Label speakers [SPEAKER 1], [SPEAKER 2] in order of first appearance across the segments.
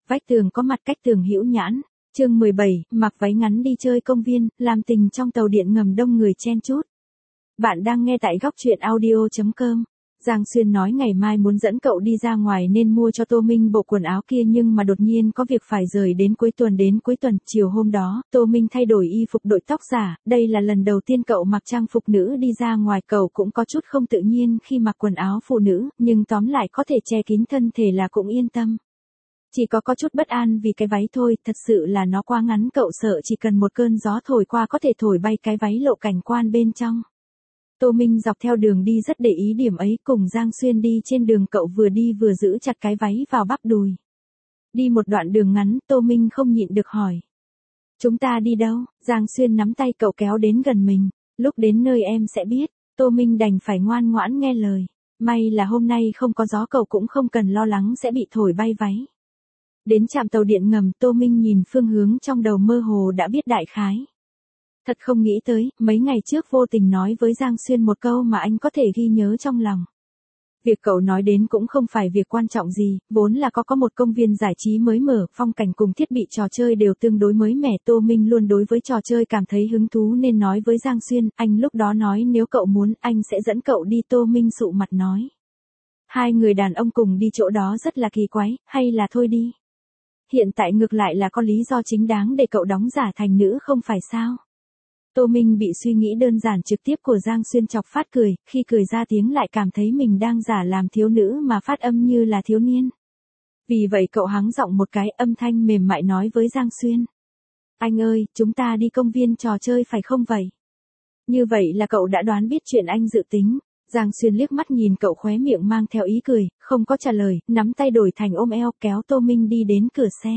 [SPEAKER 1] Vách tường có mặt cách tường hữu nhãn. Chương 17, mặc váy ngắn đi chơi công viên, làm tình trong tàu điện ngầm đông người chen chúc. Bạn đang nghe tại góc truyện audio.com. Giang Xuyên nói ngày mai muốn dẫn cậu đi ra ngoài nên mua cho Tô Minh bộ quần áo kia, nhưng mà đột nhiên có việc phải rời đến cuối tuần. Chiều hôm đó, Tô Minh thay đổi y phục đội tóc giả, đây là lần đầu tiên cậu mặc trang phục nữ đi ra ngoài. Cậu cũng có chút không tự nhiên khi mặc quần áo phụ nữ, nhưng tóm lại có thể che kín thân thể là cũng yên tâm. Chỉ có chút bất an vì cái váy thôi, thật sự là nó quá ngắn, cậu sợ chỉ cần một cơn gió thổi qua có thể thổi bay cái váy, lộ cảnh quan bên trong. Tô Minh dọc theo đường đi rất để ý điểm ấy, cùng Giang Xuyên đi trên đường cậu vừa đi vừa giữ chặt cái váy vào bắp đùi. Đi một đoạn đường ngắn, Tô Minh không nhịn được hỏi. Chúng ta đi đâu? Giang Xuyên nắm tay cậu kéo đến gần mình. Lúc đến nơi em sẽ biết. Tô Minh đành phải ngoan ngoãn nghe lời. May là hôm nay không có gió, cậu cũng không cần lo lắng sẽ bị thổi bay váy. Đến trạm tàu điện ngầm, Tô Minh nhìn phương hướng trong đầu mơ hồ đã biết đại khái. Thật không nghĩ tới, mấy ngày trước vô tình nói với Giang Xuyên một câu mà anh có thể ghi nhớ trong lòng. Việc cậu nói đến cũng không phải việc quan trọng gì, vốn là có một công viên giải trí mới mở, phong cảnh cùng thiết bị trò chơi đều tương đối mới mẻ. Tô Minh luôn đối với trò chơi cảm thấy hứng thú nên nói với Giang Xuyên, anh lúc đó nói nếu cậu muốn anh sẽ dẫn cậu đi. Tô Minh sụ mặt nói. Hai người đàn ông cùng đi chỗ đó rất là kỳ quái, hay là thôi đi. Hiện tại ngược lại là có lý do chính đáng để cậu đóng giả thành nữ không phải sao? Tô Minh bị suy nghĩ đơn giản trực tiếp của Giang Xuyên chọc phát cười, khi cười ra tiếng lại cảm thấy mình đang giả làm thiếu nữ mà phát âm như là thiếu niên. Vì vậy cậu hắng giọng một cái, âm thanh mềm mại nói với Giang Xuyên. Anh ơi, chúng ta đi công viên trò chơi phải không vậy? Như vậy là cậu đã đoán biết chuyện anh dự tính. Giang Xuyên liếc mắt nhìn cậu, khóe miệng mang theo ý cười, không có trả lời, nắm tay đổi thành ôm eo kéo Tô Minh đi đến cửa xe.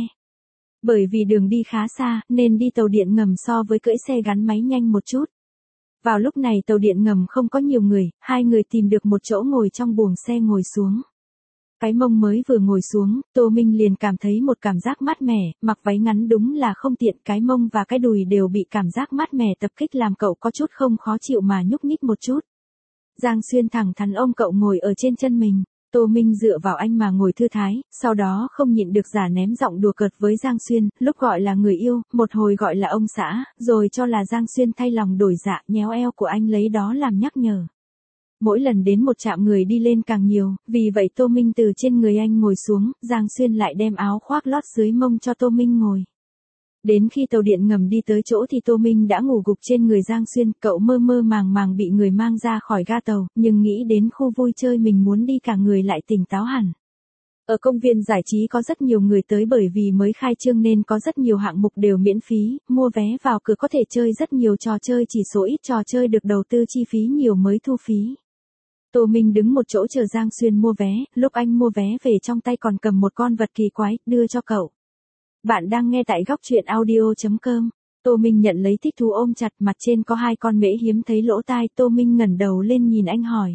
[SPEAKER 1] Bởi vì đường đi khá xa, nên đi tàu điện ngầm so với cưỡi xe gắn máy nhanh một chút. Vào lúc này tàu điện ngầm không có nhiều người, hai người tìm được một chỗ ngồi trong buồng xe ngồi xuống. Cái mông mới vừa ngồi xuống, Tô Minh liền cảm thấy một cảm giác mát mẻ, mặc váy ngắn đúng là không tiện, cái mông và cái đùi đều bị cảm giác mát mẻ tập kích làm cậu có chút không khó chịu mà nhúc nhích một chút. Giang Xuyên thẳng thắn ôm cậu ngồi ở trên chân mình. Tô Minh dựa vào anh mà ngồi thư thái, sau đó không nhịn được giả ném giọng đùa cợt với Giang Xuyên, lúc gọi là người yêu, một hồi gọi là ông xã, rồi cho là Giang Xuyên thay lòng đổi dạ, nhéo eo của anh lấy đó làm nhắc nhở. Mỗi lần đến một trạm người đi lên càng nhiều, vì vậy Tô Minh từ trên người anh ngồi xuống, Giang Xuyên lại đem áo khoác lót dưới mông cho Tô Minh ngồi. Đến khi tàu điện ngầm đi tới chỗ thì Tô Minh đã ngủ gục trên người Giang Xuyên, cậu mơ mơ màng màng bị người mang ra khỏi ga tàu, nhưng nghĩ đến khu vui chơi mình muốn đi cả người lại tỉnh táo hẳn. Ở công viên giải trí có rất nhiều người tới bởi vì mới khai trương nên có rất nhiều hạng mục đều miễn phí, mua vé vào cửa có thể chơi rất nhiều trò chơi, chỉ số ít trò chơi được đầu tư chi phí nhiều mới thu phí. Tô Minh đứng một chỗ chờ Giang Xuyên mua vé, lúc anh mua vé về trong tay còn cầm một con vật kỳ quái, đưa cho cậu. Bạn đang nghe tại góc truyện audio.com. Tô Minh nhận lấy thích thú ôm chặt, mặt trên có hai con mễ hiếm thấy lỗ tai. Tô Minh ngẩng đầu lên nhìn anh hỏi.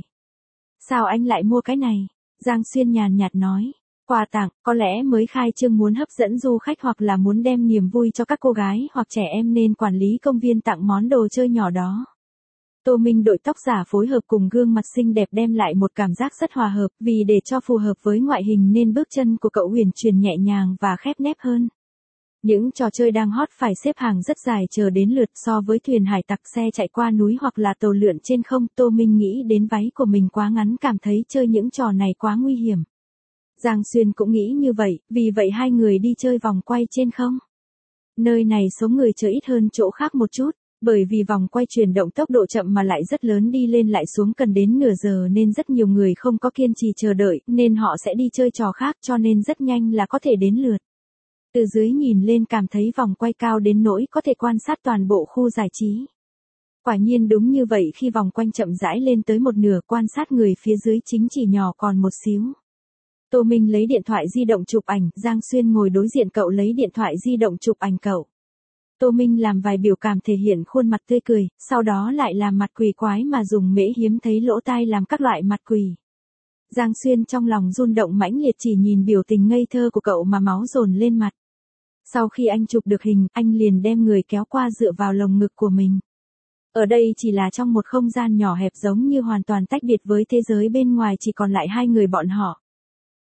[SPEAKER 1] Sao anh lại mua cái này? Giang Xuyên nhàn nhạt nói. Quà tặng, có lẽ mới khai trương muốn hấp dẫn du khách hoặc là muốn đem niềm vui cho các cô gái hoặc trẻ em nên quản lý công viên tặng món đồ chơi nhỏ đó. Tô Minh đội tóc giả phối hợp cùng gương mặt xinh đẹp đem lại một cảm giác rất hòa hợp, vì để cho phù hợp với ngoại hình nên bước chân của cậu uyển chuyển nhẹ nhàng và khép nép hơn. Những trò chơi đang hot phải xếp hàng rất dài chờ đến lượt, so với thuyền hải tặc, xe chạy qua núi hoặc là tàu lượn trên không. Tô Minh nghĩ đến váy của mình quá ngắn, cảm thấy chơi những trò này quá nguy hiểm. Giang Xuyên cũng nghĩ như vậy, vì vậy hai người đi chơi vòng quay trên không. Nơi này số người chờ ít hơn chỗ khác một chút. Bởi vì vòng quay chuyển động tốc độ chậm mà lại rất lớn, đi lên lại xuống cần đến nửa giờ nên rất nhiều người không có kiên trì chờ đợi, nên họ sẽ đi chơi trò khác, cho nên rất nhanh là có thể đến lượt. Từ dưới nhìn lên cảm thấy vòng quay cao đến nỗi có thể quan sát toàn bộ khu giải trí. Quả nhiên đúng như vậy, khi vòng quanh chậm rãi lên tới một nửa, quan sát người phía dưới chính chỉ nhỏ còn một xíu. Tô Minh lấy điện thoại di động chụp ảnh, Giang Xuyên ngồi đối diện cậu lấy điện thoại di động chụp ảnh cậu. Tô Minh làm vài biểu cảm thể hiện khuôn mặt tươi cười, sau đó lại làm mặt quỷ quái mà dùng mễ hiếm thấy lỗ tai làm các loại mặt quỷ. Giang Xuyên trong lòng rung động mãnh liệt, chỉ nhìn biểu tình ngây thơ của cậu mà máu dồn lên mặt. Sau khi anh chụp được hình, anh liền đem người kéo qua dựa vào lồng ngực của mình. Ở đây chỉ là trong một không gian nhỏ hẹp giống như hoàn toàn tách biệt với thế giới bên ngoài, chỉ còn lại hai người bọn họ.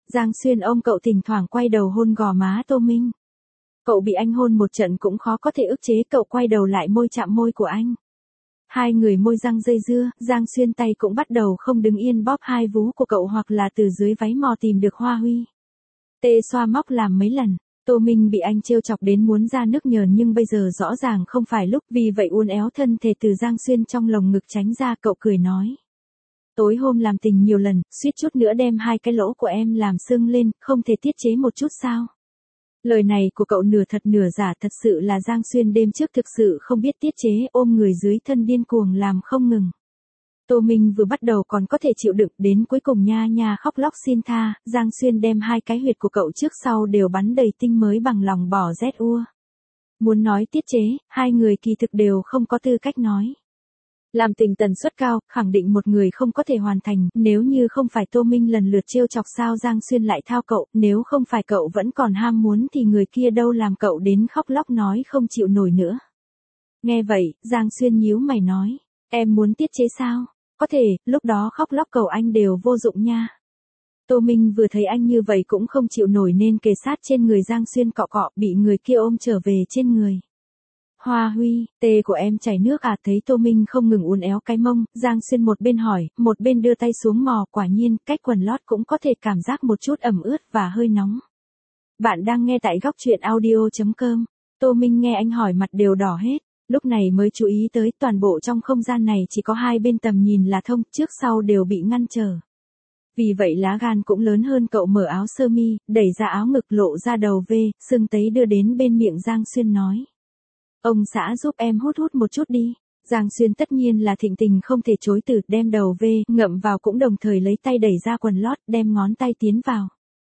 [SPEAKER 1] Giang Xuyên ôm cậu thỉnh thoảng quay đầu hôn gò má Tô Minh. Cậu bị anh hôn một trận cũng khó có thể ức chế, cậu quay đầu lại môi chạm môi của anh. Hai người môi răng dây dưa, Giang Xuyên tay cũng bắt đầu không đứng yên bóp hai vú của cậu hoặc là từ dưới váy mò tìm được Hoa Huy. Tê xoa móc làm mấy lần. Tô Minh bị anh trêu chọc đến muốn ra nước nhờn nhưng bây giờ rõ ràng không phải lúc, vì vậy uốn éo thân thể từ Giang Xuyên trong lồng ngực tránh ra. Cậu cười nói. Tối hôm làm tình nhiều lần, suýt chút nữa đem hai cái lỗ của em làm sưng lên, không thể tiết chế một chút sao? Lời này của cậu nửa thật nửa giả, thật sự là Giang Xuyên đêm trước thực sự không biết tiết chế, ôm người dưới thân điên cuồng làm không ngừng. Tô Minh vừa bắt đầu còn có thể chịu đựng, đến cuối cùng nha nha khóc lóc xin tha, Giang Xuyên đem hai cái huyệt của cậu trước sau đều bắn đầy tinh mới bằng lòng bỏ rét ua. Muốn nói tiết chế, hai người kỳ thực đều không có tư cách nói. Làm tình tần suất cao, khẳng định một người không có thể hoàn thành, nếu như không phải Tô Minh lần lượt trêu chọc sao Giang Xuyên lại thao cậu, nếu không phải cậu vẫn còn ham muốn thì người kia đâu làm cậu đến khóc lóc nói không chịu nổi nữa. Nghe vậy, Giang Xuyên nhíu mày nói, em muốn tiết chế sao? Có thể, lúc đó khóc lóc cầu anh đều vô dụng nha. Tô Minh vừa thấy anh như vậy cũng không chịu nổi nên kề sát trên người Giang Xuyên cọ cọ, bị người kia ôm trở về trên người. Hoa Huy, tê của em chảy nước à? Thấy Tô Minh không ngừng uốn éo cái mông, Giang Xuyên một bên hỏi, một bên đưa tay xuống mò, quả nhiên, cách quần lót cũng có thể cảm giác một chút ẩm ướt và hơi nóng. Bạn đang nghe tại góc truyện audio.com. Tô Minh nghe anh hỏi mặt đều đỏ hết, lúc này mới chú ý tới toàn bộ trong không gian này chỉ có hai bên tầm nhìn là thông, trước sau đều bị ngăn trở. Vì vậy lá gan cũng lớn hơn, cậu mở áo sơ mi, đẩy ra áo ngực lộ ra đầu V, sưng tấy đưa đến bên miệng Giang Xuyên nói. Ông xã giúp em hút một chút đi. Giang Xuyên tất nhiên là thịnh tình không thể chối từ, đem đầu V, ngậm vào cũng đồng thời lấy tay đẩy ra quần lót, đem ngón tay tiến vào.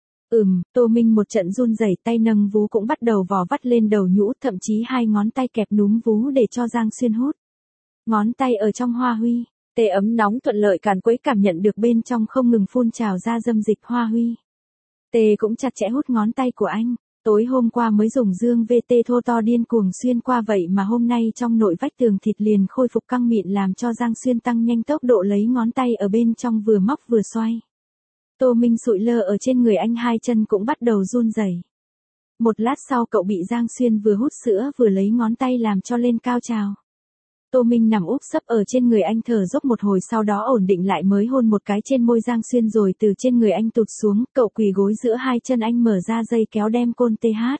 [SPEAKER 1] Tô Minh một trận run rẩy, tay nâng vú cũng bắt đầu vò vắt lên đầu nhũ, thậm chí hai ngón tay kẹp núm vú để cho Giang Xuyên hút. Ngón tay ở trong Hoa Huy, tê ấm nóng thuận lợi càn quấy, cảm nhận được bên trong không ngừng phun trào ra dâm dịch Hoa Huy. Tê cũng chặt chẽ hút ngón tay của anh. Tối hôm qua mới dùng dương VT thô to điên cuồng xuyên qua, vậy mà hôm nay trong nội vách tường thịt liền khôi phục căng mịn, làm cho Giang Xuyên tăng nhanh tốc độ lấy ngón tay ở bên trong vừa móc vừa xoay. Tô Minh sụi lơ ở trên người anh, hai chân cũng bắt đầu run rẩy. Một lát sau cậu bị Giang Xuyên vừa hút sữa vừa lấy ngón tay làm cho lên cao trào. Tô Minh nằm úp sấp ở trên người anh thở dốc một hồi, sau đó ổn định lại mới hôn một cái trên môi Giang Xuyên, rồi từ trên người anh tụt xuống, cậu quỳ gối giữa hai chân anh, mở ra dây kéo đem côn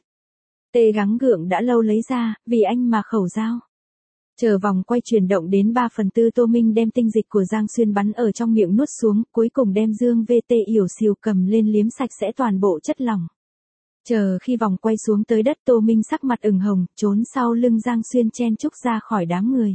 [SPEAKER 1] TH gắng gượng đã lâu lấy ra, vì anh mà khẩu dao. Chờ vòng quay chuyển động đến 3/4, Tô Minh đem tinh dịch của Giang Xuyên bắn ở trong miệng nuốt xuống, cuối cùng đem dương VT yểu xìu cầm lên liếm sạch sẽ toàn bộ chất lỏng. Chờ khi vòng quay xuống tới đất, Tô Minh sắc mặt ửng hồng, trốn sau lưng Giang Xuyên chen chúc ra khỏi đám người.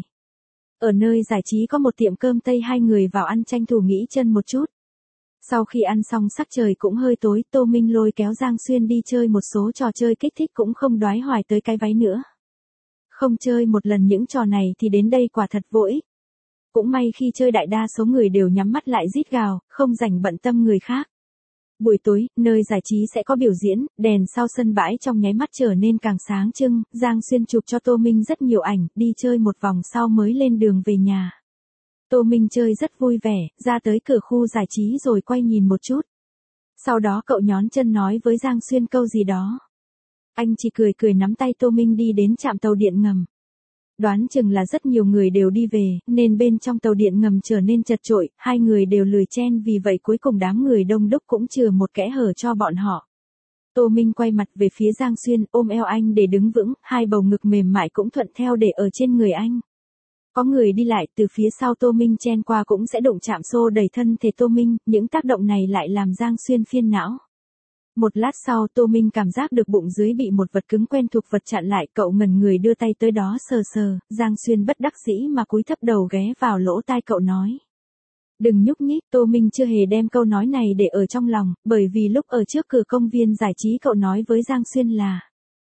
[SPEAKER 1] Ở nơi giải trí có một tiệm cơm Tây, hai người vào ăn tranh thủ nghỉ chân một chút. Sau khi ăn xong sắc trời cũng hơi tối, Tô Minh lôi kéo Giang Xuyên đi chơi một số trò chơi kích thích, cũng không đoái hoài tới cái váy nữa. Không chơi một lần những trò này thì đến đây quả thật vô ích. Cũng may khi chơi đại đa số người đều nhắm mắt lại rít gào, không rảnh bận tâm người khác. Buổi tối, nơi giải trí sẽ có biểu diễn, đèn sau sân bãi trong nháy mắt trở nên càng sáng trưng, Giang Xuyên chụp cho Tô Minh rất nhiều ảnh, đi chơi một vòng sau mới lên đường về nhà. Tô Minh chơi rất vui vẻ, ra tới cửa khu giải trí rồi quay nhìn một chút. Sau đó cậu nhón chân nói với Giang Xuyên câu gì đó. Anh chỉ cười cười nắm tay Tô Minh đi đến trạm tàu điện ngầm. Đoán chừng là rất nhiều người đều đi về, nên bên trong tàu điện ngầm trở nên chật chội, hai người đều lười chen, vì vậy cuối cùng đám người đông đúc cũng chừa một kẽ hở cho bọn họ. Tô Minh quay mặt về phía Giang Xuyên, ôm eo anh để đứng vững, hai bầu ngực mềm mại cũng thuận theo để ở trên người anh. Có người đi lại, từ phía sau Tô Minh chen qua cũng sẽ đụng chạm xô đẩy thân thể Tô Minh, những tác động này lại làm Giang Xuyên phiền não. Một lát sau Tô Minh cảm giác được bụng dưới bị một vật cứng quen thuộc vật chặn lại, cậu ngẩn người đưa tay tới đó sờ sờ, Giang Xuyên bất đắc dĩ mà cúi thấp đầu ghé vào lỗ tai cậu nói. Đừng nhúc nhích. Tô Minh chưa hề đem câu nói này để ở trong lòng, bởi vì lúc ở trước cửa công viên giải trí cậu nói với Giang Xuyên là: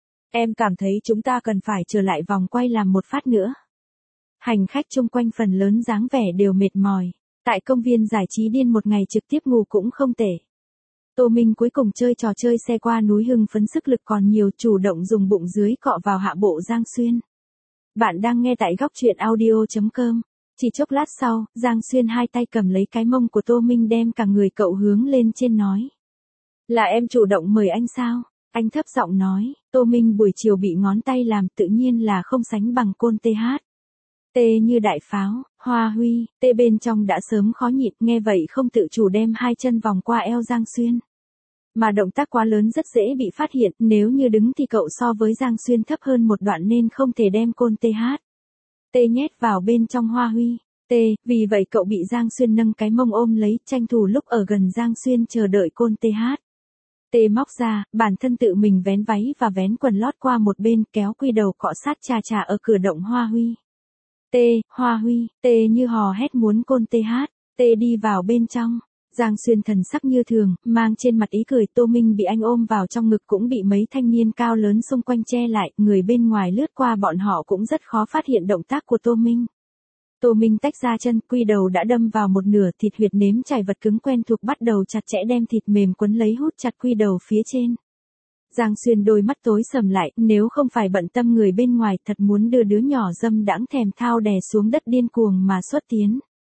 [SPEAKER 1] Em cảm thấy chúng ta cần phải trở lại vòng quay làm một phát nữa. Hành khách chung quanh phần lớn dáng vẻ đều mệt mỏi. Tại công viên giải trí điên một ngày trực tiếp ngủ cũng không tệ. Tô Minh cuối cùng chơi trò chơi xe qua núi hưng phấn, sức lực còn nhiều, chủ động dùng bụng dưới cọ vào hạ bộ Giang Xuyên. Bạn đang nghe tại góc truyện audio.com. Chỉ chốc lát sau, Giang Xuyên hai tay cầm lấy cái mông của Tô Minh đem cả người cậu hướng lên trên nói. Là em chủ động mời anh sao? Anh thấp giọng nói, Tô Minh buổi chiều bị ngón tay làm tự nhiên là không sánh bằng côn TH. T như đại pháo, Hoa Huy, T bên trong đã sớm khó nhịn, nghe vậy không tự chủ đem hai chân vòng qua eo Giang Xuyên. Mà động tác quá lớn rất dễ bị phát hiện, nếu như đứng thì cậu so với Giang Xuyên thấp hơn một đoạn nên không thể đem côn TH. T nhét vào bên trong Hoa Huy. T, vì vậy cậu bị Giang Xuyên nâng cái mông ôm lấy, tranh thủ lúc ở gần Giang Xuyên chờ đợi côn TH. T móc ra, bản thân tự mình vén váy và vén quần lót qua một bên, kéo quy đầu cọ sát chà chà ở cửa động Hoa Huy. T, Hoa Huy, T như hò hét muốn côn TH, T đi vào bên trong. Giang Xuyên thần sắc như thường, mang trên mặt ý cười. Tô Minh bị anh ôm vào trong ngực cũng bị mấy thanh niên cao lớn xung quanh che lại, người bên ngoài lướt qua bọn họ cũng rất khó phát hiện động tác của Tô Minh. Tô Minh tách ra chân, quy đầu đã đâm vào một nửa, thịt huyệt nếm chảy vật cứng quen thuộc bắt đầu chặt chẽ đem thịt mềm quấn lấy hút chặt quy đầu phía trên. Giang Xuyên đôi mắt tối sầm lại, nếu không phải bận tâm người bên ngoài thật muốn đưa đứa nhỏ dâm đãng thèm thao đè xuống đất điên cuồng mà xuất tiến.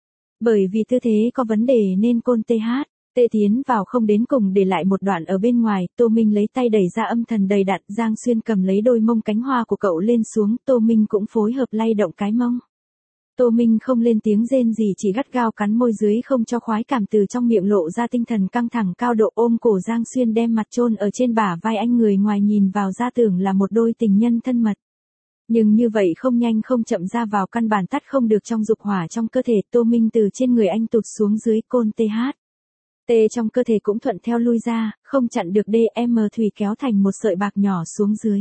[SPEAKER 1] Bởi vì tư thế có vấn đề nên côn TH, T tiến vào không đến cùng để lại một đoạn ở bên ngoài. Tô Minh lấy tay đẩy ra âm thần đầy đặn, Giang Xuyên cầm lấy đôi mông cánh hoa của cậu lên xuống, Tô Minh cũng phối hợp lay động cái mông. Tô Minh không lên tiếng rên gì, chỉ gắt gao cắn môi dưới không cho khoái cảm từ trong miệng lộ ra, tinh thần căng thẳng cao độ ôm cổ Giang Xuyên đem mặt chôn ở trên bả vai anh, người ngoài nhìn vào ra tưởng là một đôi tình nhân thân mật. Nhưng như vậy không nhanh không chậm ra vào căn bản tắt không được trong dục hỏa trong cơ thể. Tô Minh từ trên người anh tụt xuống dưới, côn TH. T trong cơ thể cũng thuận theo lui ra, không chặn được DM thủy kéo thành một sợi bạc nhỏ xuống dưới.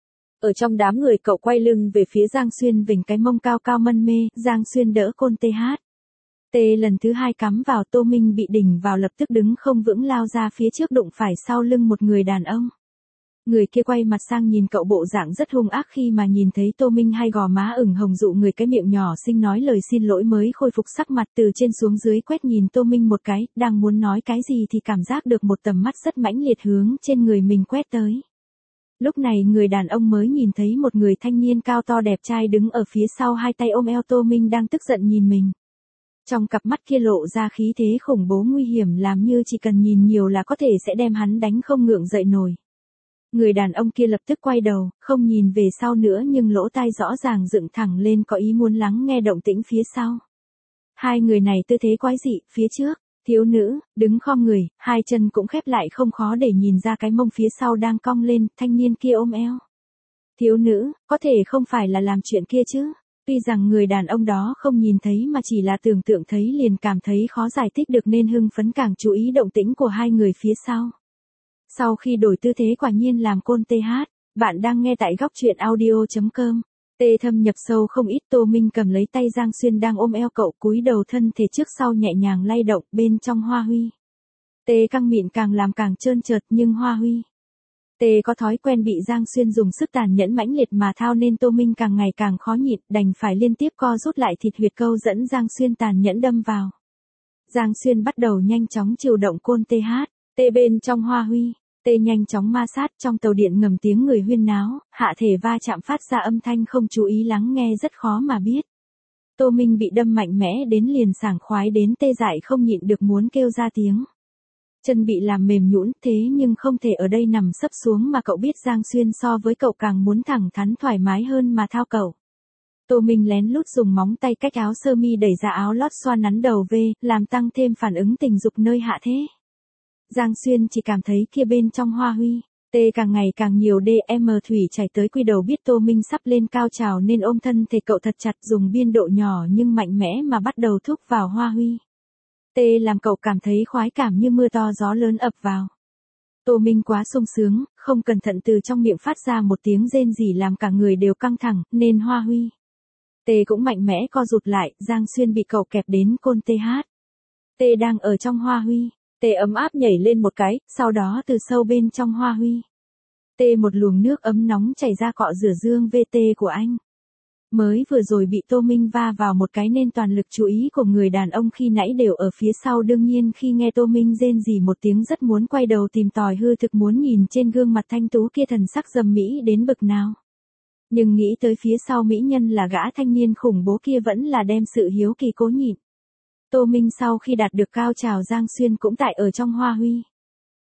[SPEAKER 1] Ở trong đám người cậu quay lưng về phía Giang Xuyên, vểnh cái mông cao cao mân mê, Giang Xuyên đỡ côn TH. T lần thứ hai cắm vào, Tô Minh bị đỉnh vào lập tức đứng không vững lao ra phía trước, đụng phải sau lưng một người đàn ông. Người kia quay mặt sang nhìn cậu, bộ dạng rất hung ác, khi mà nhìn thấy Tô Minh hai gò má ửng hồng dụ người, cái miệng nhỏ xinh nói lời xin lỗi mới khôi phục sắc mặt, từ trên xuống dưới quét nhìn Tô Minh một cái, đang muốn nói cái gì thì cảm giác được một tầm mắt rất mãnh liệt hướng trên người mình quét tới. Lúc này người đàn ông mới nhìn thấy một người thanh niên cao to đẹp trai đứng ở phía sau, hai tay ôm eo Tô Minh đang tức giận nhìn mình. Trong cặp mắt kia lộ ra khí thế khủng bố nguy hiểm, làm như chỉ cần nhìn nhiều là có thể sẽ đem hắn đánh không ngượng dậy nổi. Người đàn ông kia lập tức quay đầu, không nhìn về sau nữa nhưng lỗ tai rõ ràng dựng thẳng lên, có ý muốn lắng nghe động tĩnh phía sau. Hai người này tư thế quái dị, phía trước, thiếu nữ, đứng khom người, hai chân cũng khép lại, không khó để nhìn ra cái mông phía sau đang cong lên, thanh niên kia ôm eo. Thiếu nữ, có thể không phải là làm chuyện kia chứ? Tuy rằng người đàn ông đó không nhìn thấy mà chỉ là tưởng tượng thấy liền cảm thấy khó giải thích được nên hưng phấn càng chú ý động tĩnh của hai người phía sau. Sau khi đổi tư thế quả nhiên làm côn TH, bạn đang nghe tại góc truyện audio.com. T thâm nhập sâu không ít. Tô Minh cầm lấy tay Giang Xuyên đang ôm eo cậu, cúi đầu thân thể trước sau nhẹ nhàng lay động bên trong Hoa Huy. T căng mịn càng làm càng trơn trượt, nhưng Hoa Huy. T có thói quen bị Giang Xuyên dùng sức tàn nhẫn mãnh liệt mà thao nên Tô Minh càng ngày càng khó nhịn, đành phải liên tiếp co rút lại thịt huyệt câu dẫn Giang Xuyên tàn nhẫn đâm vào. Giang Xuyên bắt đầu nhanh chóng chiều động côn TH, T bên trong Hoa Huy. T nhanh chóng ma sát, trong tàu điện ngầm tiếng người huyên náo, hạ thể va chạm phát ra âm thanh không chú ý lắng nghe rất khó mà biết. Tô Minh bị đâm mạnh mẽ đến liền sảng khoái đến tê dại không nhịn được muốn kêu ra tiếng. Chân bị làm mềm nhũn, thế nhưng không thể ở đây nằm sấp xuống mà cậu biết Giang Xuyên so với cậu càng muốn thẳng thắn thoải mái hơn mà thao cậu. Tô Minh lén lút dùng móng tay cách áo sơ mi đẩy ra áo lót xoa nắn đầu V, làm tăng thêm phản ứng tình dục nơi hạ thế. Giang Xuyên chỉ cảm thấy kia bên trong Hoa Huy, T càng ngày càng nhiều DM thủy chảy tới quy đầu, biết Tô Minh sắp lên cao trào nên ôm thân thể cậu thật chặt, dùng biên độ nhỏ nhưng mạnh mẽ mà bắt đầu thúc vào Hoa Huy. T làm cậu cảm thấy khoái cảm như mưa to gió lớn ập vào. Tô Minh quá sung sướng, không cẩn thận từ trong miệng phát ra một tiếng rên rỉ làm cả người đều căng thẳng, nên Hoa Huy. T cũng mạnh mẽ co rụt lại, Giang Xuyên bị cậu kẹp đến côn TH. T đang ở trong Hoa Huy. T ấm áp nhảy lên một cái, sau đó từ sâu bên trong Hoa Huy. T một luồng nước ấm nóng chảy ra cọ rửa dương VT của anh. Mới vừa rồi bị Tô Minh va vào một cái nên toàn lực chú ý của người đàn ông khi nãy đều ở phía sau, đương nhiên khi nghe Tô Minh rên rỉ một tiếng rất muốn quay đầu tìm tòi hư thực, muốn nhìn trên gương mặt thanh tú kia thần sắc dâm mỹ đến bực nào. Nhưng nghĩ tới phía sau mỹ nhân là gã thanh niên khủng bố kia vẫn là đem sự hiếu kỳ cố nhịn. Tô Minh sau khi đạt được cao trào Giang Xuyên cũng tại ở trong Hoa Huy.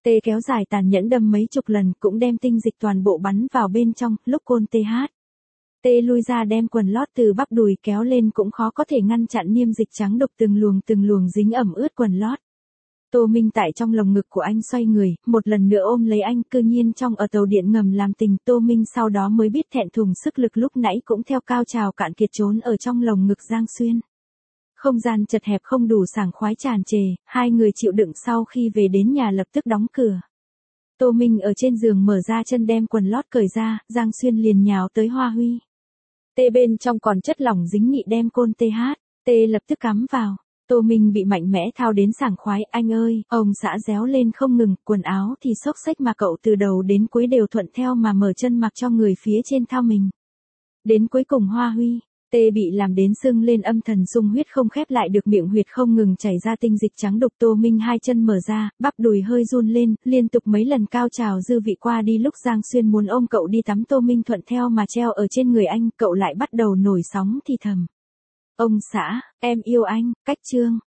[SPEAKER 1] Tê kéo dài tàn nhẫn đâm mấy chục lần cũng đem tinh dịch toàn bộ bắn vào bên trong, lúc côn TH. Tê lui ra đem quần lót từ bắp đùi kéo lên cũng khó có thể ngăn chặn niêm dịch trắng đục từng luồng dính ẩm ướt quần lót. Tô Minh tại trong lồng ngực của anh xoay người, một lần nữa ôm lấy anh, cư nhiên trong ở tàu điện ngầm làm tình. Tô Minh sau đó mới biết thẹn thùng, sức lực lúc nãy cũng theo cao trào cạn kiệt trốn ở trong lồng ngực Giang Xuyên. Không gian chật hẹp không đủ sảng khoái tràn trề, hai người chịu đựng sau khi về đến nhà lập tức đóng cửa. Tô Minh ở trên giường mở ra chân đem quần lót cởi ra, Giang Xuyên liền nhào tới Hoa Huy. Tê bên trong còn chất lỏng dính nghị đem côn TH, Tê lập tức cắm vào. Tô Minh bị mạnh mẽ thao đến sảng khoái, anh ơi, ông xã réo lên không ngừng, quần áo thì xốc xếch mà cậu từ đầu đến cuối đều thuận theo mà mở chân mặc cho người phía trên thao mình. Đến cuối cùng Hoa Huy, Tê bị làm đến sưng lên âm thần sung huyết không khép lại được, miệng huyệt không ngừng chảy ra tinh dịch trắng đục. Tô Minh hai chân mở ra, bắp đùi hơi run lên, liên tục mấy lần cao trào dư vị qua đi. Lúc Giang Xuyên muốn ôm cậu đi tắm, Tô Minh thuận theo mà treo ở trên người anh, cậu lại bắt đầu nổi sóng thì thầm. Ông xã, em yêu anh, cách chương.